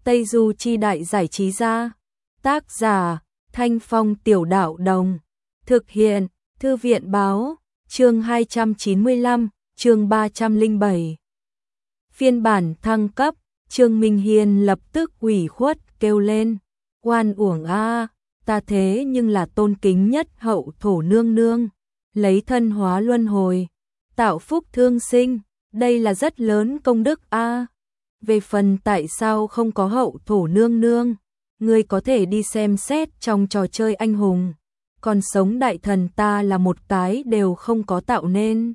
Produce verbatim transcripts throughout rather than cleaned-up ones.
Tây Du Chi Đại Giải Trí Gia. Tác giả Thanh Phong Tiểu Đạo Đồng. Thực hiện Thư viện Báo. Chương hai trăm chín mươi lăm, chương ba trăm lẻ bảy. Phiên bản thăng cấp. Trương Minh Hiên lập tức ủy khuất kêu lên. Oan uổng a, ta thế nhưng là tôn kính nhất hậu thổ nương nương, lấy thân hóa luân hồi, tạo phúc thương sinh, đây là rất lớn công đức a. Về phần tại sao không có hậu thổ nương nương, ngươi có thể đi xem xét trong trò chơi anh hùng, còn sống đại thần ta là một cái đều không có tạo nên.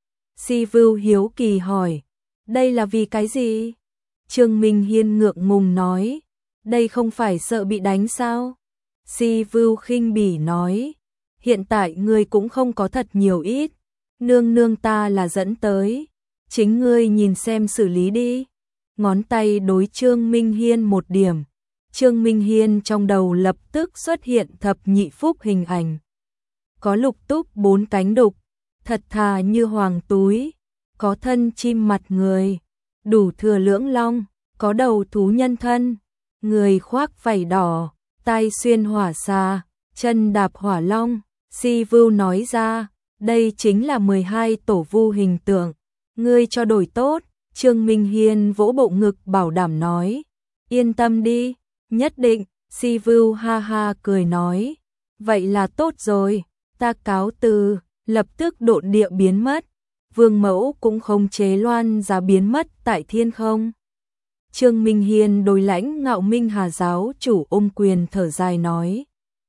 Si Vưu hiếu kỳ hỏi, đây là vì cái gì? Trương Minh Hiên ngượng ngùng nói, đây không phải sợ bị đánh sao? Si Vưu khinh bỉ nói, hiện tại ngươi cũng không có thật nhiều ít, nương nương ta là dẫn tới, chính ngươi nhìn xem xử lý đi. Ngón tay đối Trương Minh Hiên một điểm, Trương Minh Hiên trong đầu lập tức xuất hiện thập nhị phúc hình ảnh. Có lục túc bốn cánh đục, thật thà như hoàng túi, có thân chim mặt người, đủ thừa lưỡng long, có đầu thú nhân thân, người khoác vảy đỏ, tai xuyên hỏa xà, chân đạp hỏa long. Si Vưu nói ra, đây chính là mười hai tổ vu hình tượng, ngươi cho đổi tốt. Trương Minh Hiên vỗ bộ ngực bảo đảm nói, yên tâm đi, nhất định. Si Vưu ha ha cười nói, vậy là tốt rồi, ta cáo từ, lập tức độn địa biến mất, vương mẫu cũng không chế loan giá biến mất tại thiên không. Trương Minh Hiên đối lãnh ngạo Minh Hà giáo chủ ôm quyền thở dài nói,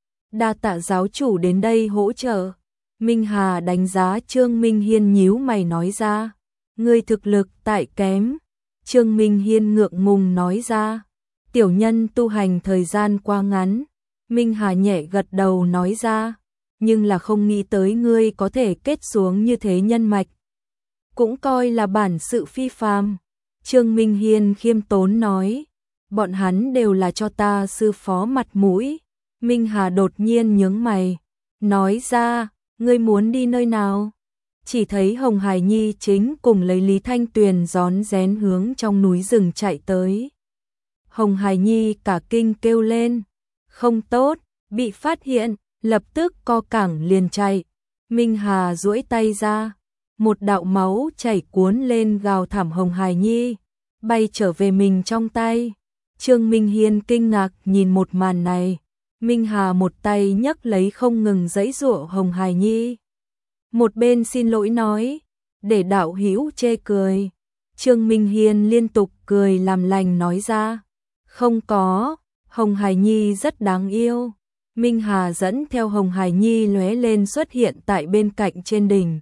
đa tạ giáo chủ đến đây hỗ trợ. Minh Hà đánh giá Trương Minh Hiên nhíu mày nói ra, ngươi thực lực tại kém. Trương Minh Hiên ngượng ngùng nói ra, tiểu nhân tu hành thời gian quá ngắn. Minh Hà nhẹ gật đầu nói ra, nhưng là không nghĩ tới ngươi có thể kết xuống như thế nhân mạch, cũng coi là bản sự phi phàm. Trương Minh Hiên khiêm tốn nói, bọn hắn đều là cho ta sư phó mặt mũi. Minh Hà đột nhiên nhướng mày, nói ra, ngươi muốn đi nơi nào? Chỉ thấy Hồng Hải Nhi chính cùng lấy Lý Thanh Tuyền rón rén hướng trong núi rừng chạy tới. Hồng Hải Nhi cả kinh kêu lên, không tốt, bị phát hiện, lập tức co cẳng liền chạy. Minh Hà duỗi tay ra, một đạo máu chảy cuốn lên gào thảm Hồng Hải Nhi, bay trở về mình trong tay. Trương Minh Hiên kinh ngạc nhìn một màn này, Minh Hà một tay nhấc lấy không ngừng giãy giụa Hồng Hải Nhi, một bên xin lỗi nói, để đạo hữu chê cười. Trương Minh Hiên liên tục cười làm lành nói ra, không có, Hồng Hải Nhi rất đáng yêu. Minh Hà dẫn theo Hồng Hải Nhi lóe lên xuất hiện tại bên cạnh trên đỉnh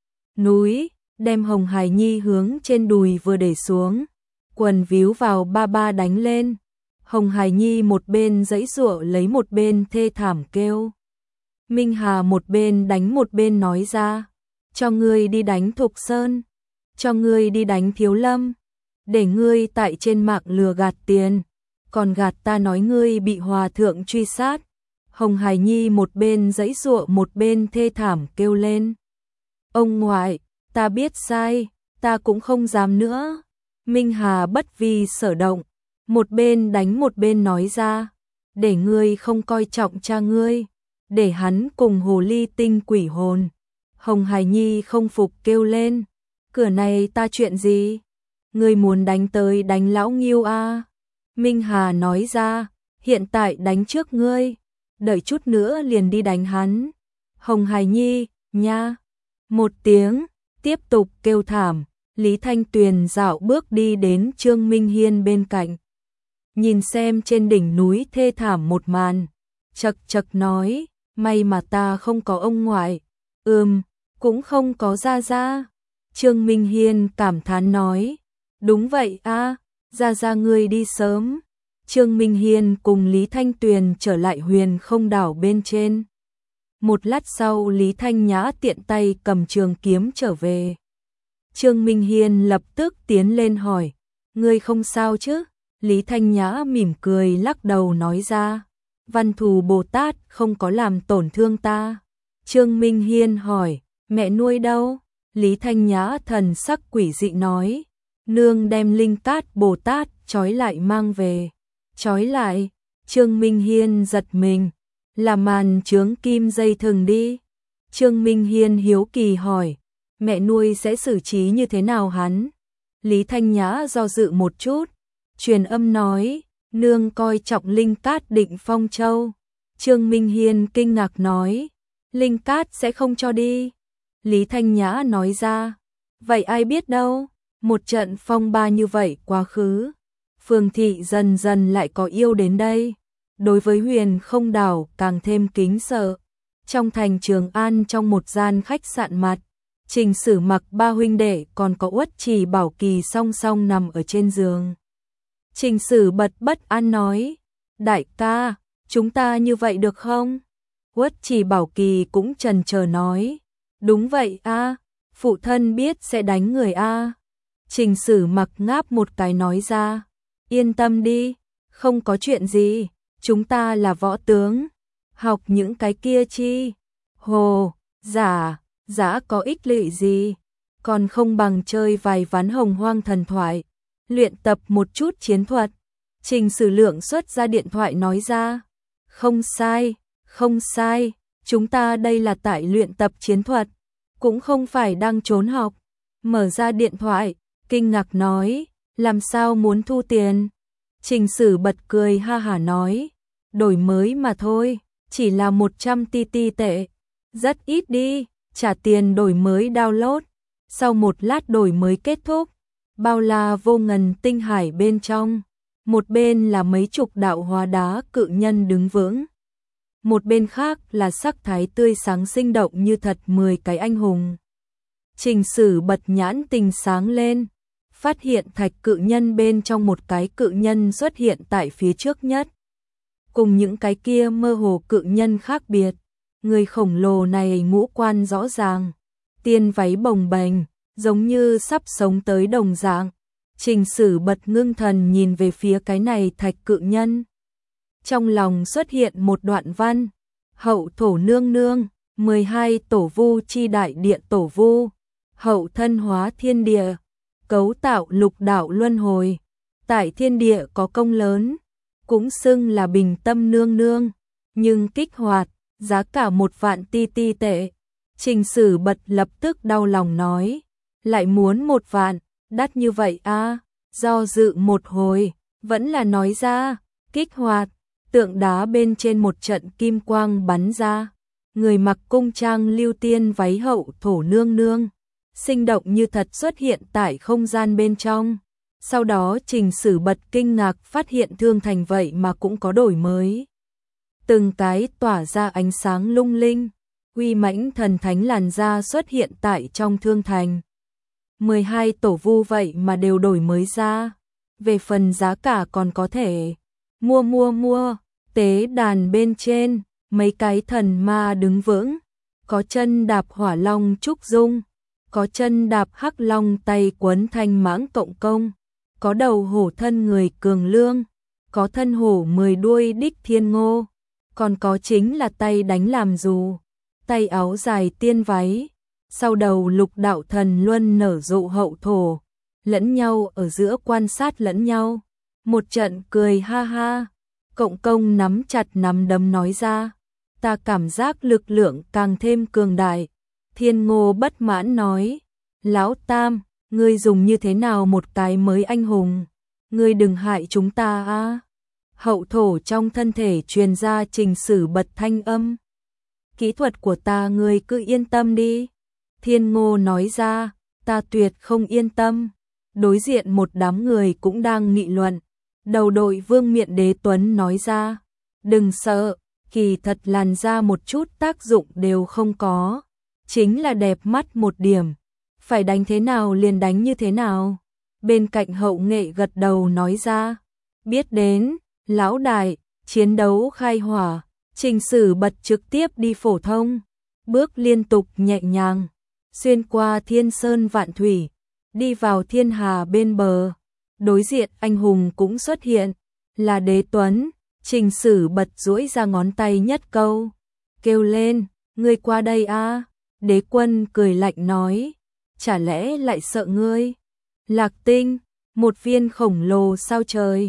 núi, đem Hồng Hải Nhi hướng trên đùi vừa để xuống, quần víu vào ba ba đánh lên. Hồng Hải Nhi một bên giãy giụa lấy một bên thê thảm kêu. Minh Hà một bên đánh một bên nói ra, cho ngươi đi đánh Thục Sơn, cho ngươi đi đánh Thiếu Lâm, để ngươi tại trên mạng lừa gạt tiền, còn gạt ta nói ngươi bị hòa thượng truy sát. Hồng Hải Nhi một bên giãy giụa một bên thê thảm kêu lên, ông ngoại, ta biết sai, ta cũng không dám nữa. Minh Hà bất vi sở động, một bên đánh một bên nói ra, để ngươi không coi trọng cha ngươi, để hắn cùng hồ ly tinh quỷ hồn. Hồng Hải Nhi không phục kêu lên, cửa này ta chuyện gì? Ngươi muốn đánh tới đánh lão Nghiêu a? Minh Hà nói ra, hiện tại đánh trước ngươi, đợi chút nữa liền đi đánh hắn. Hồng Hải Nhi, nha, một tiếng, tiếp tục kêu thảm. Lý Thanh Tuyền dạo bước đi đến Trương Minh Hiên bên cạnh, nhìn xem trên đỉnh núi thê thảm một màn, chật chật nói, may mà ta không có ông ngoại, ừm, cũng không có gia gia. Trương Minh Hiên cảm thán nói, đúng vậy a, gia gia ngươi đi sớm. Trương Minh Hiên cùng Lý Thanh Tuyền trở lại Huyền Không đảo bên trên. Một lát sau Lý Thanh Nhã tiện tay cầm trường kiếm trở về. Trương Minh Hiên lập tức tiến lên hỏi, ngươi không sao chứ? Lý Thanh Nhã mỉm cười lắc đầu nói ra, Văn Thù Bồ Tát không có làm tổn thương ta. Trương Minh Hiên hỏi, mẹ nuôi đâu? Lý Thanh Nhã thần sắc quỷ dị nói, nương đem Linh Cát Bồ Tát trói lại mang về. trói lại. Trương Minh Hiên giật mình, là màn chướng kim dây thừng đi. Trương Minh Hiên hiếu kỳ hỏi, mẹ nuôi sẽ xử trí như thế nào hắn? Lý Thanh Nhã do dự một chút, truyền âm nói, nương coi trọng Linh Cát định phong châu. Trương Minh Hiên kinh ngạc nói, Linh Cát sẽ không cho đi. Lý Thanh Nhã nói ra, vậy ai biết đâu, một trận phong ba như vậy quá khứ. Phương Thị dần dần lại có yêu đến đây, đối với Huyền Không Đảo càng thêm kính sợ. Trong thành Trường An trong một gian khách sạn mặt, Trình Sử Mặc ba huynh đệ còn có Uất Trì Bảo Kỳ song song nằm ở trên giường. Trình Sử bật bất an nói, đại ca, chúng ta như vậy được không? Uất Trì Bảo Kỳ cũng chần chờ nói, đúng vậy a, phụ thân biết sẽ đánh người a. Trình Sử Mặc ngáp một cái nói ra, yên tâm đi, không có chuyện gì, chúng ta là võ tướng, học những cái kia chi? Hồ, giả, giả có ích lợi gì, còn không bằng chơi vài ván Hồng Hoang thần thoại, luyện tập một chút chiến thuật. Trình Sử Lượng xuất ra điện thoại nói ra, không sai, không sai, chúng ta đây là tại luyện tập chiến thuật, cũng không phải đang trốn học. Mở ra điện thoại, kinh ngạc nói, làm sao muốn thu tiền? Trình Sử bật cười ha hả nói, đổi mới mà thôi, chỉ là một trăm ti ti tệ, rất ít đi, trả tiền đổi mới download. Sau một lát đổi mới kết thúc, bao la vô ngần tinh hải bên trong, một bên là mấy chục đạo hóa đá cự nhân đứng vững, một bên khác là sắc thái tươi sáng sinh động như thật mười cái anh hùng. Trình Sử bật nhãn tình sáng lên, phát hiện thạch cự nhân bên trong một cái cự nhân xuất hiện tại phía trước nhất. Cùng những cái kia mơ hồ cự nhân khác biệt, người khổng lồ này ngũ quan rõ ràng, tiên váy bồng bềnh, giống như sắp sống tới đồng dạng. Trình Sử bật ngưng thần nhìn về phía cái này thạch cự nhân. Trong lòng xuất hiện một đoạn văn, hậu thổ nương nương, mười hai tổ vu chi đại địa tổ vu, hậu thân hóa thiên địa, cấu tạo lục đạo luân hồi, tại thiên địa có công lớn, cũng xưng là bình tâm nương nương, nhưng kích hoạt, giá cả một vạn ti ti tệ. Trình Sử bật lập tức đau lòng nói, lại muốn một vạn, đắt như vậy a. Do dự một hồi, vẫn là nói ra, kích hoạt, tượng đá bên trên một trận kim quang bắn ra, người mặc cung trang lưu tiên váy hậu thổ nương nương, sinh động như thật xuất hiện tại không gian bên trong. Sau đó Trình Sử bật kinh ngạc phát hiện thương thành vậy mà cũng có đổi mới. Từng cái tỏa ra ánh sáng lung linh, uy mãnh thần thánh làn da xuất hiện tại trong thương thành. mười hai tổ vu vậy mà đều đổi mới ra. Về phần giá cả còn có thể mua mua mua. Tế đàn bên trên, mấy cái thần ma đứng vững, có chân đạp hỏa long trúc dung, có chân đạp hắc long tay quấn thanh mãng cộng công, có đầu hổ thân người cường lương, có thân hổ mười đuôi đích thiên ngô, còn có chính là tay đánh làm dù, tay áo dài tiên váy, sau đầu lục đạo thần luân nở rộ hậu thổ, lẫn nhau ở giữa quan sát lẫn nhau, một trận cười ha ha. Cộng công nắm chặt nắm đấm nói ra, ta cảm giác lực lượng càng thêm cường đại. Thiên Ngô bất mãn nói, Lão Tam, ngươi dùng như thế nào một cái mới anh hùng, ngươi đừng hại chúng ta a. Hậu thổ trong thân thể truyền ra Trình Sử bật thanh âm, kỹ thuật của ta ngươi cứ yên tâm đi. Thiên Ngô nói ra, ta tuyệt không yên tâm. Đối diện một đám người cũng đang nghị luận. Đầu đội Vương Miện Đế Tuấn nói ra, đừng sợ, kỳ thật làn da một chút tác dụng đều không có, chính là đẹp mắt một điểm, phải đánh thế nào liền đánh như thế nào. Bên cạnh Hậu Nghệ gật đầu nói ra, biết đến, lão đại, chiến đấu khai hỏa. Trình Sử bật trực tiếp đi phổ thông, bước liên tục nhẹ nhàng, xuyên qua thiên sơn vạn thủy, đi vào thiên hà bên bờ. Đối diện anh hùng cũng xuất hiện, là Đế Tuấn. Trình Sử bật duỗi ra ngón tay nhất câu, kêu lên, ngươi qua đây a. Đế Quân cười lạnh nói, chả lẽ lại sợ ngươi? Lạc Tinh, một viên khổng lồ sao trời,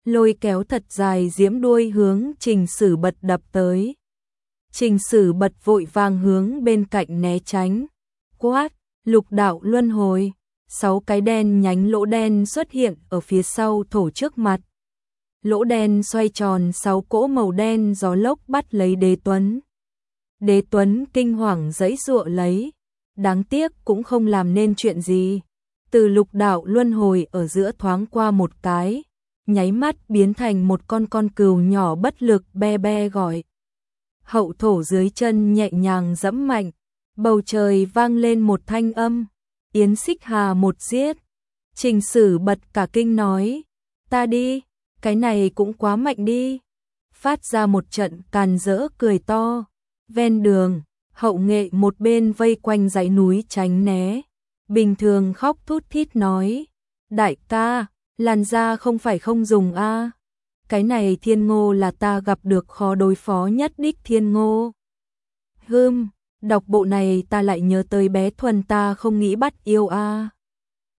lôi kéo thật dài diễm đuôi hướng Trình Sử Bật đập tới. Trình Sử Bật vội vàng hướng bên cạnh né tránh, quát, lục đạo luân hồi, sáu cái đen nhánh lỗ đen xuất hiện ở phía sau thổ trước mặt. Lỗ đen xoay tròn, sáu cỗ màu đen gió lốc bắt lấy Đế Tuấn. Đế Tuấn kinh hoàng giãy giụa lấy, đáng tiếc cũng không làm nên chuyện gì. Từ lục đạo luân hồi ở giữa thoáng qua một cái, nháy mắt biến thành một con con cừu nhỏ bất lực be be gọi. Hậu thổ dưới chân nhẹ nhàng giẫm mạnh, bầu trời vang lên một thanh âm, Yến Xích Hà một giết. Trình Sử Bật cả kinh nói, ta đi, cái này cũng quá mạnh đi. Phát ra một trận càn rỡ cười to. Ven đường, Hậu Nghệ một bên vây quanh dãy núi tránh né, bình thường khóc thút thít nói, đại ca, làn da không phải không dùng a, cái này thiên ngô là ta gặp được khó đối phó nhất đích thiên ngô. Hừm, đọc bộ này ta lại nhớ tới bé Thuần ta không nghĩ bắt yêu a.